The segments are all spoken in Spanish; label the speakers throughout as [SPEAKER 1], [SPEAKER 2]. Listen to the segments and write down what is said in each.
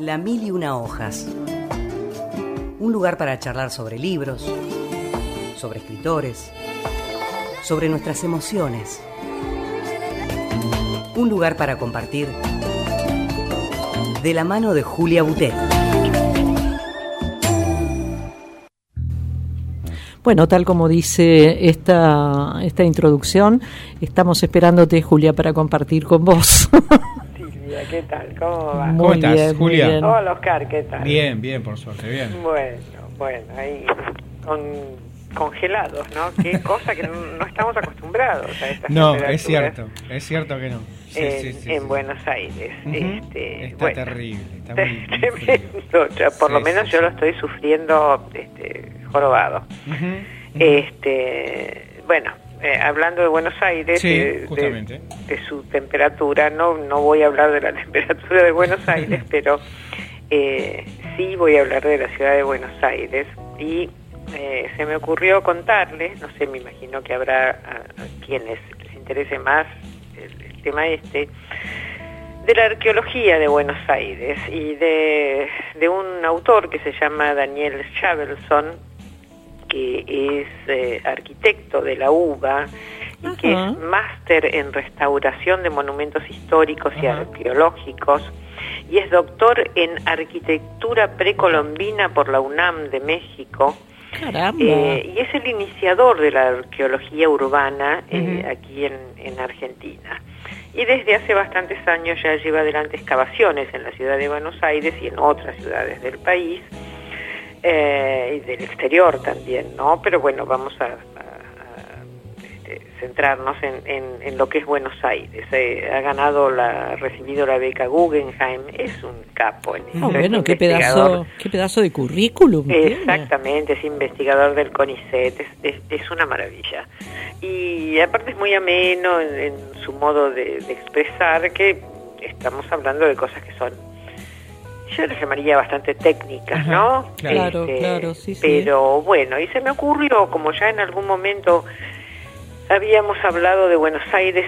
[SPEAKER 1] La Mil y Una Hojas. Un lugar para charlar sobre libros, sobre escritores, sobre nuestras emociones. Un lugar para compartir de la mano de Julia Butet.
[SPEAKER 2] Bueno, tal como dice esta introducción, estamos esperándote, Julia, para compartir con vos.
[SPEAKER 3] Silvia, ¿qué tal? ¿Cómo va?
[SPEAKER 4] ¿Cómo estás,
[SPEAKER 2] bien,
[SPEAKER 4] Julia?
[SPEAKER 2] bien.
[SPEAKER 3] Hola, Oscar, ¿qué tal?
[SPEAKER 4] Bien, por suerte, bien.
[SPEAKER 3] Bueno, ahí congelados, ¿no? Qué cosa que no estamos acostumbrados a estas
[SPEAKER 4] No,
[SPEAKER 3] temperaturas.
[SPEAKER 4] es cierto que no.
[SPEAKER 3] En Buenos Aires.
[SPEAKER 4] Uh-huh. Está terrible, está muy
[SPEAKER 3] tremendo. Por lo menos yo lo estoy sufriendo jorobado.
[SPEAKER 4] Uh-huh.
[SPEAKER 3] Bueno, hablando de Buenos Aires,
[SPEAKER 4] justamente.
[SPEAKER 3] De su temperatura, no voy a hablar de la temperatura de Buenos Aires, pero sí voy a hablar de la ciudad de Buenos Aires. Y se me ocurrió contarles, no sé, me imagino que habrá a quienes les interese más el tema de la arqueología de Buenos Aires y de un autor que se llama Daniel Schavelson, que es arquitecto de la UBA y que es máster en restauración de monumentos históricos y arqueológicos, y es doctor en arquitectura precolombina por la UNAM de México.
[SPEAKER 2] Caramba.
[SPEAKER 3] Y es el iniciador de la arqueología urbana aquí en Argentina. Y desde hace bastantes años ya lleva adelante excavaciones en la ciudad de Buenos Aires y en otras ciudades del país, y del exterior también, ¿no? Pero bueno, vamos a centrarnos en lo que es Buenos Aires. Ha recibido la beca Guggenheim, es un capo en esto.
[SPEAKER 2] Bueno, qué pedazo de currículum.
[SPEAKER 3] Exactamente, es investigador del CONICET, es una maravilla. Y aparte es muy ameno en su modo de expresar, que estamos hablando de cosas que son, yo les llamaría bastante técnicas, ¿no?
[SPEAKER 2] Claro, sí.
[SPEAKER 3] Pero bueno, y se me ocurrió, como ya en algún momento habíamos hablado de Buenos Aires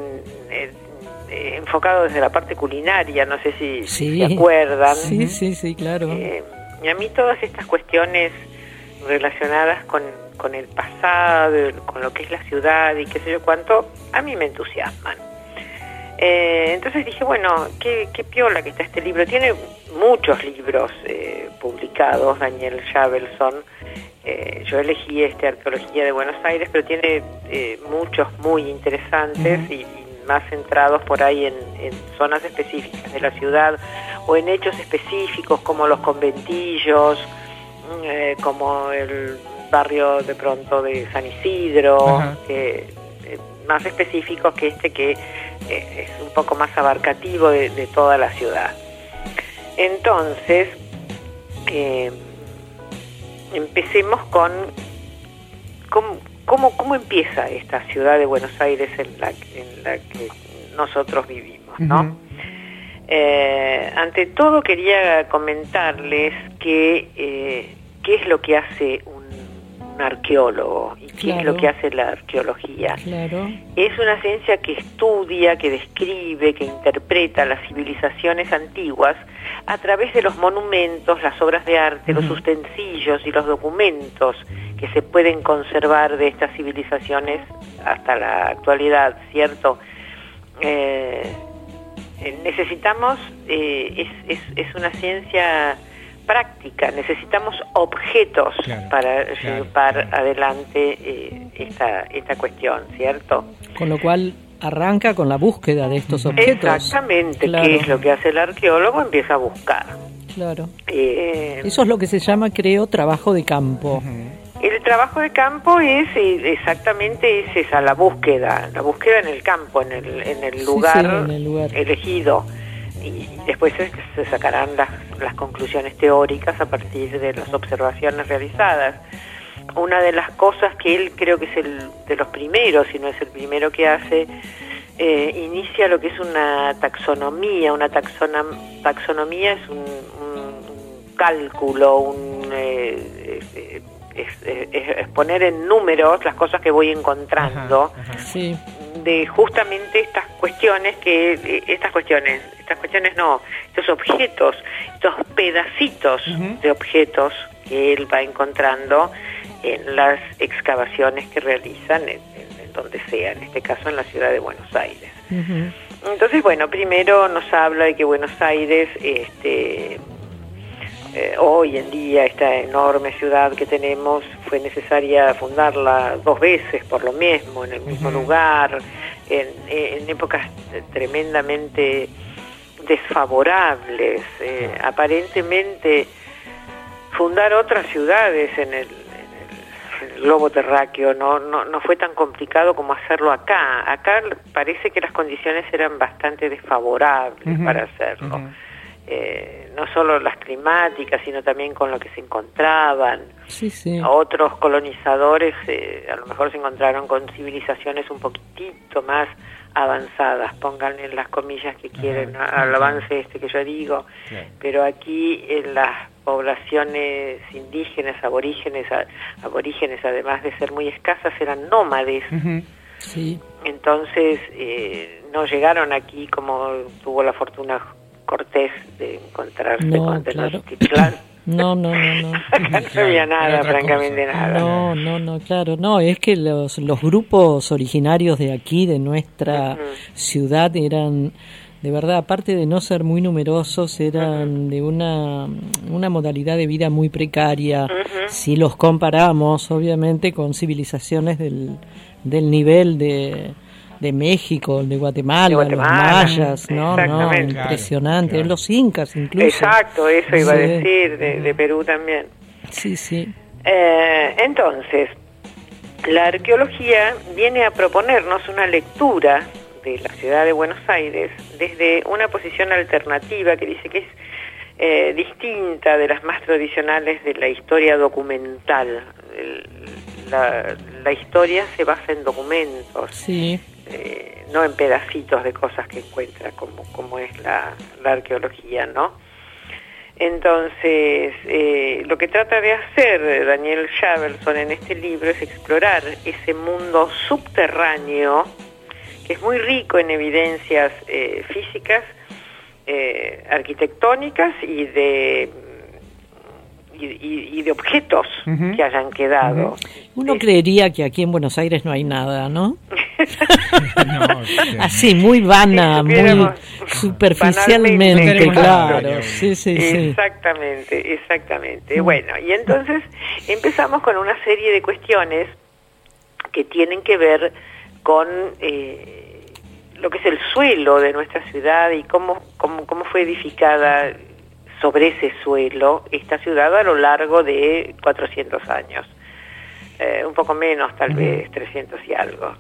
[SPEAKER 3] enfocado desde la parte culinaria, no sé si se acuerdan.
[SPEAKER 2] Sí, claro.
[SPEAKER 3] Y a mí todas estas cuestiones relacionadas con el pasado, con lo que es la ciudad y qué sé yo cuánto, a mí me entusiasman. Entonces dije, bueno, qué piola que está este libro. Tiene muchos libros publicados, Daniel Schavelson. Yo elegí Arqueología de Buenos Aires, pero tiene muchos muy interesantes y más centrados por ahí en zonas específicas de la ciudad o en hechos específicos como los conventillos, como el barrio de pronto de San Isidro, más específicos que que es un poco más abarcativo de toda la ciudad. Entonces, empecemos con cómo empieza esta ciudad de Buenos Aires en la que nosotros vivimos, ¿no? Ante todo quería comentarles qué es lo que hace un arqueólogo y qué es lo que hace la arqueología.
[SPEAKER 2] Claro.
[SPEAKER 3] Es una ciencia que estudia, que describe, que interpreta las civilizaciones antiguas a través de los monumentos, las obras de arte, los utensilios y los documentos que se pueden conservar de estas civilizaciones hasta la actualidad, ¿cierto? Necesitamos, es una ciencia práctica, necesitamos objetos para llevar adelante esta cuestión, ¿cierto?
[SPEAKER 2] Con lo cual arranca con la búsqueda de estos objetos.
[SPEAKER 3] Exactamente, ¿qué es lo que hace el arqueólogo? Empieza a buscar.
[SPEAKER 2] Claro. Eso es lo que se llama, creo, trabajo de campo.
[SPEAKER 3] El trabajo de campo es exactamente esa, la búsqueda en el campo, en el lugar elegido. Y después se sacarán las conclusiones teóricas a partir de las observaciones realizadas. Una de las cosas que él creo que es de los primeros, si no es el primero que hace, inicia lo que es una taxonomía. Una taxonomía es un cálculo, es poner en números las cosas que voy encontrando.
[SPEAKER 2] Sí.
[SPEAKER 3] De justamente estas cuestiones, estas estas cuestiones no, estos objetos, estos pedacitos de objetos que él va encontrando en las excavaciones que realizan en donde sea, en este caso en la ciudad de Buenos Aires. Entonces, bueno, primero nos habla de que Buenos Aires, hoy en día, esta enorme ciudad que tenemos, fue necesaria fundarla 2 veces por lo mismo, en el mismo lugar, en épocas tremendamente desfavorables. Aparentemente, fundar otras ciudades en el globo terráqueo no fue tan complicado como hacerlo acá. Acá parece que las condiciones eran bastante desfavorables para hacerlo. No solo las climáticas, sino también con lo que se encontraban. Otros colonizadores a lo mejor se encontraron con civilizaciones un poquitito más avanzadas, pónganle las comillas que quieren al avance que yo digo, pero aquí en las poblaciones indígenas, aborígenes, además de ser muy escasas, eran nómades. Entonces no llegaron aquí como tuvo la fortuna Cortés de encontrarse con Tenochtitlán.
[SPEAKER 2] No.
[SPEAKER 3] Acá no había nada, francamente nada.
[SPEAKER 2] Claro, no, es que los grupos originarios de aquí, de nuestra ciudad, eran, de verdad, aparte de no ser muy numerosos, eran de una modalidad de vida muy precaria, si los comparamos, obviamente, con civilizaciones del nivel de México, de Guatemala, los mayas, no, impresionante, claro. Los incas incluso.
[SPEAKER 3] Exacto, eso iba a decir, de Perú también.
[SPEAKER 2] Sí.
[SPEAKER 3] Entonces, la arqueología viene a proponernos una lectura de la ciudad de Buenos Aires desde una posición alternativa que dice que es distinta de las más tradicionales de la historia documental. La historia se basa en documentos. No en pedacitos de cosas que encuentra como es la arqueología, ¿no? Entonces, lo que trata de hacer Daniel Schavelson en este libro es explorar ese mundo subterráneo que es muy rico en evidencias físicas, arquitectónicas y de objetos que hayan quedado.
[SPEAKER 2] Uno creería que aquí en Buenos Aires no hay nada, ¿no? Así, muy vana, muy superficialmente, claro. Sí. Exactamente.
[SPEAKER 3] Bueno, y entonces empezamos con una serie de cuestiones que tienen que ver con lo que es el suelo de nuestra ciudad y cómo fue edificada sobre ese suelo esta ciudad a lo largo de 400 años. Un poco menos, tal vez 300 y algo.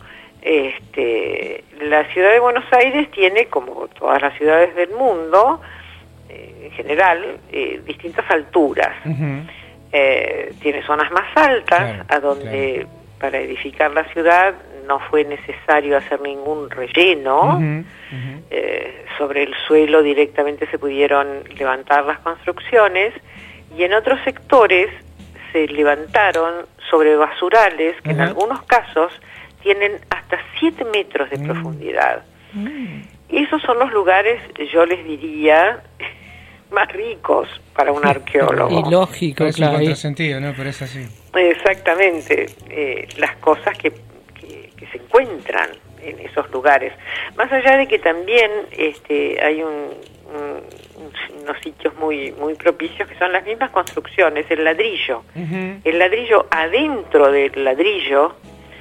[SPEAKER 3] La ciudad de Buenos Aires tiene, como todas las ciudades del mundo, en general, distintas alturas. Tiene zonas más altas, a donde para edificar la ciudad no fue necesario hacer ningún relleno. Sobre el suelo directamente se pudieron levantar las construcciones, y en otros sectores se levantaron sobre basurales que en algunos casos tienen hasta 7 metros de profundidad. Esos son los lugares, yo les diría, más ricos para un arqueólogo.
[SPEAKER 2] Y lógico,
[SPEAKER 4] es un contrasentido, ¿no? Pero es así.
[SPEAKER 3] Exactamente. Las cosas que se encuentran en esos lugares. Más allá de que también hay unos sitios muy propicios que son las mismas construcciones, el ladrillo. El ladrillo, adentro del ladrillo,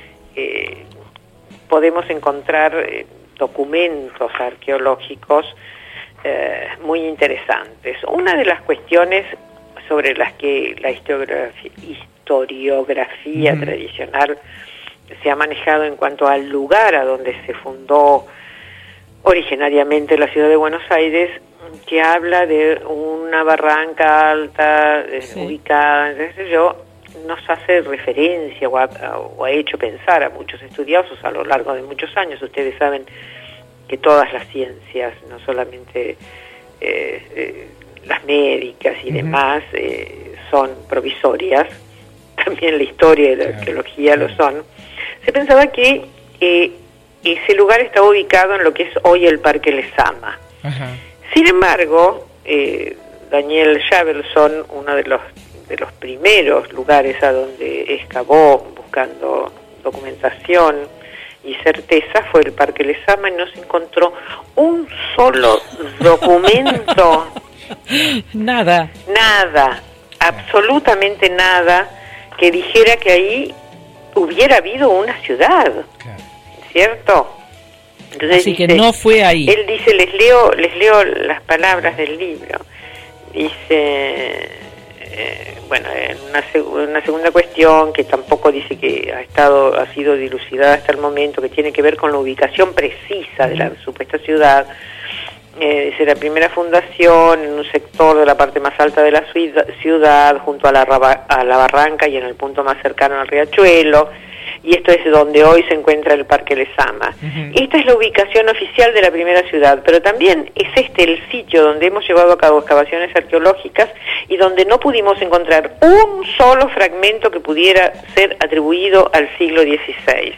[SPEAKER 3] podemos encontrar documentos arqueológicos muy interesantes. Una de las cuestiones sobre las que la historiografía tradicional se ha manejado en cuanto al lugar a donde se fundó originariamente la ciudad de Buenos Aires, que habla de una barranca alta ubicada, nos hace referencia o ha hecho pensar a muchos estudiosos a lo largo de muchos años. Ustedes saben que todas las ciencias, no solamente las médicas y demás, son provisorias, también la historia y la arqueología lo son. Se pensaba que ese lugar estaba ubicado en lo que es hoy el Parque Lezama. Sin embargo, Daniel Javelson, uno de los primeros lugares a donde excavó buscando documentación y certeza fue el Parque Lezama, y no se encontró un solo documento.
[SPEAKER 2] Nada,
[SPEAKER 3] absolutamente nada que dijera que ahí hubiera habido una ciudad, ¿cierto? Entonces
[SPEAKER 2] así
[SPEAKER 3] dice,
[SPEAKER 2] que no fue ahí.
[SPEAKER 3] Él dice, les leo las palabras del libro. Dice, bueno, en una segunda cuestión que tampoco dice que ha sido dilucidada hasta el momento, que tiene que ver con la ubicación precisa de la supuesta ciudad. Dice, la primera fundación en un sector de la parte más alta de la ciudad, junto a la barranca y en el punto más cercano al riachuelo, y esto es donde hoy se encuentra el Parque Lezama. Esta es la ubicación oficial de la primera ciudad, pero también es el sitio donde hemos llevado a cabo excavaciones arqueológicas y donde no pudimos encontrar un solo fragmento que pudiera ser atribuido al siglo XVI.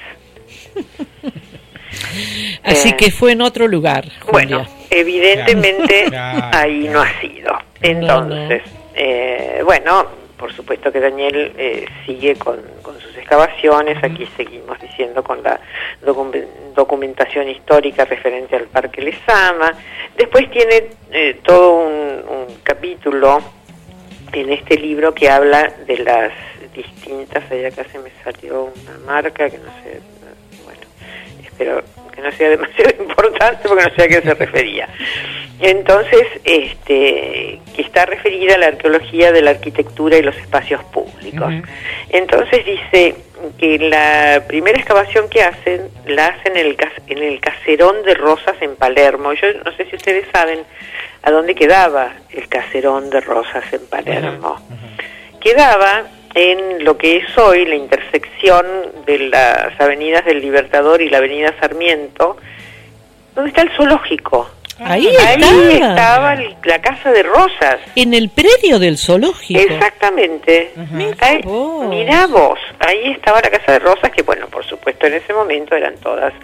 [SPEAKER 2] Así que fue en otro lugar, Julia.
[SPEAKER 3] Bueno, evidentemente ahí no ha sido. Entonces, bueno, por supuesto que Daniel sigue con sus excavaciones. Aquí seguimos diciendo con la documentación histórica referente al Parque Lezama. Después tiene todo un capítulo en este libro que habla de las distintas, allá acá se me salió una marca que no sé, bueno, espero que no sea demasiado importante porque no sé a qué se refería. Entonces, que está referida a la arqueología de la arquitectura y los espacios públicos. Entonces dice que la primera excavación que hacen, la hacen en el Caserón de Rosas en Palermo. Yo no sé si ustedes saben a dónde quedaba el Caserón de Rosas en Palermo. Quedaba en lo que es hoy la intersección de las avenidas del Libertador y la avenida Sarmiento, donde está el zoológico.
[SPEAKER 2] Ahí
[SPEAKER 3] estaba la Casa de Rosas.
[SPEAKER 2] En el predio del zoológico.
[SPEAKER 3] Exactamente. Mirá vos, ahí estaba la Casa de Rosas, que bueno, por supuesto en ese momento eran todas...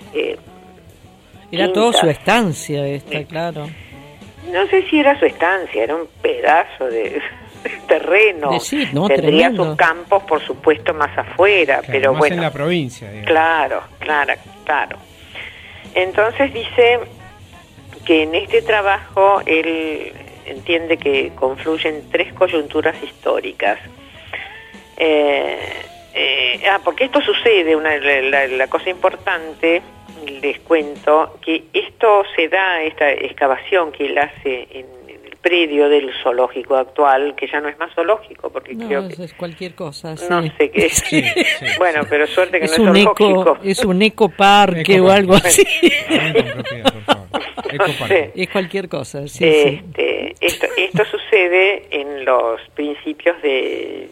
[SPEAKER 2] era toda su estancia claro.
[SPEAKER 3] No sé si era su estancia, era un pedazo de terreno. Tendría
[SPEAKER 2] tremendo.
[SPEAKER 3] sus campos, por supuesto, más afuera,
[SPEAKER 4] claro,
[SPEAKER 3] pero
[SPEAKER 4] más
[SPEAKER 3] bueno.
[SPEAKER 4] en la provincia, digamos.
[SPEAKER 3] Claro. Entonces dice que en este trabajo él entiende que confluyen tres coyunturas históricas. Porque esto sucede, la cosa importante, les cuento, que esto se da, esta excavación que él hace en el predio del zoológico actual, que ya no es más zoológico, porque creo que...
[SPEAKER 2] es cualquier cosa,
[SPEAKER 3] no sé qué es.
[SPEAKER 4] Sí.
[SPEAKER 3] Bueno, pero suerte que
[SPEAKER 2] es
[SPEAKER 3] no es zoológico.
[SPEAKER 2] Es un ecoparque o algo así. Es cualquier cosa,
[SPEAKER 3] Esto sucede en los principios de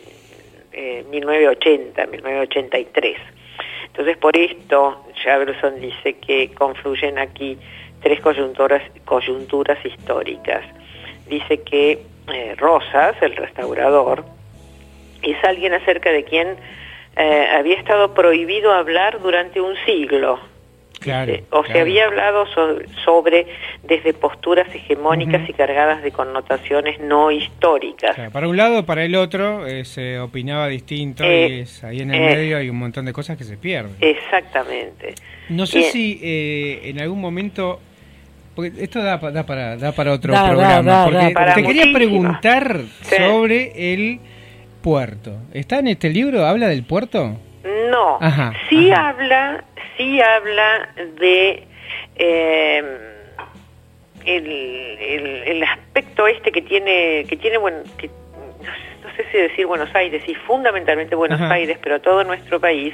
[SPEAKER 3] 1983. Entonces, por esto, Javelson dice que confluyen aquí tres coyunturas históricas. Dice que Rosas, el restaurador, es alguien acerca de quien había estado prohibido hablar durante un siglo.
[SPEAKER 4] Claro,
[SPEAKER 3] se había hablado sobre desde posturas hegemónicas y cargadas de connotaciones no históricas.
[SPEAKER 4] Claro, para un lado, para el otro, se opinaba distinto y ahí en el medio hay un montón de cosas que se pierden.
[SPEAKER 3] Exactamente.
[SPEAKER 4] No sé si en algún momento, porque esto da para otro programa, porque te quería preguntar sobre el puerto. ¿Está en este libro? ¿Habla del puerto?
[SPEAKER 3] No, sí habla de el aspecto que tiene bueno, que no sé si decir Buenos Aires, y fundamentalmente Buenos Aires, pero todo nuestro país,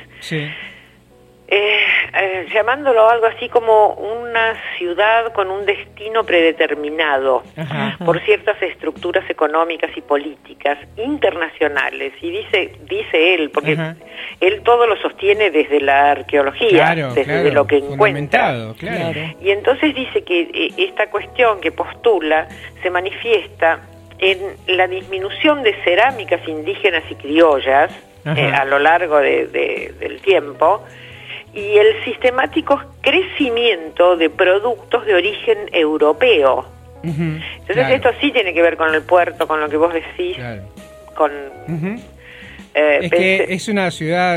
[SPEAKER 3] llamándolo algo así como una ciudad con un destino predeterminado por ciertas estructuras económicas y políticas internacionales. Y dice él, porque él todo lo sostiene desde la arqueología, desde lo que encuentra. Y entonces dice que esta cuestión que postula se manifiesta en la disminución de cerámicas indígenas y criollas a lo largo del tiempo, y el sistemático crecimiento de productos de origen europeo Entonces esto sí tiene que ver con el puerto, con lo que vos decís, con...
[SPEAKER 4] es que es una ciudad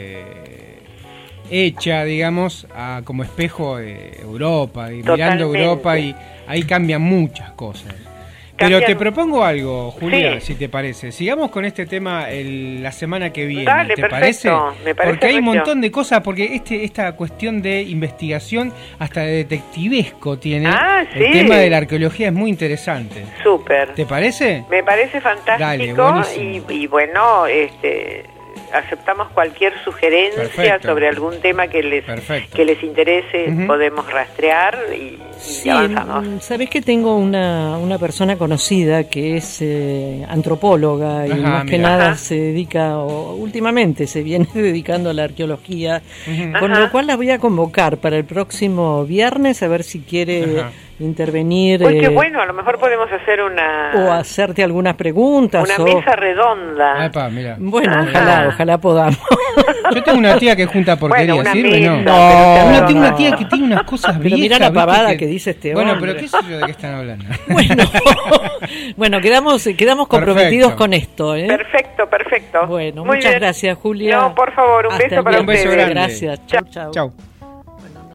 [SPEAKER 4] hecha, digamos, como espejo de Europa, y mirando Europa, y ahí cambian muchas cosas. Pero te propongo algo, Julia, si te parece. Sigamos con este tema la semana que viene.
[SPEAKER 3] Dale,
[SPEAKER 4] ¿te
[SPEAKER 3] parece?
[SPEAKER 4] Me parece? Porque hay un montón de cosas, porque esta cuestión de investigación, hasta de detectivesco tiene. El tema de la arqueología es muy interesante.
[SPEAKER 3] Súper.
[SPEAKER 4] ¿Te parece?
[SPEAKER 3] Me parece fantástico. Dale, y bueno, aceptamos cualquier sugerencia sobre algún tema que les interese, podemos rastrear y avanzamos.
[SPEAKER 2] Sabés que tengo una persona conocida que es antropóloga y más que nada se dedica, o últimamente se viene dedicando a la arqueología, con lo cual la voy a convocar para el próximo viernes a ver si quiere intervenir.
[SPEAKER 3] Qué bueno, a lo mejor podemos hacer
[SPEAKER 2] o hacerte algunas preguntas.
[SPEAKER 3] Una mesa redonda.
[SPEAKER 4] Epa, mira.
[SPEAKER 2] Bueno, ojalá podamos.
[SPEAKER 4] Yo tengo una tía que junta porquería, ¿sirve?
[SPEAKER 2] No.
[SPEAKER 4] Tengo una tía que tiene unas cosas viejas.
[SPEAKER 2] Pero mira la pavada que dice este hombre.
[SPEAKER 4] Bueno, pero qué sé yo de qué están hablando.
[SPEAKER 2] Bueno, quedamos comprometidos con esto, ¿eh?
[SPEAKER 3] Perfecto.
[SPEAKER 2] Bueno, muchas gracias, Julia.
[SPEAKER 3] No, por favor, un beso para ustedes.
[SPEAKER 4] Un beso grande.
[SPEAKER 2] Gracias. Chau.
[SPEAKER 4] Chau.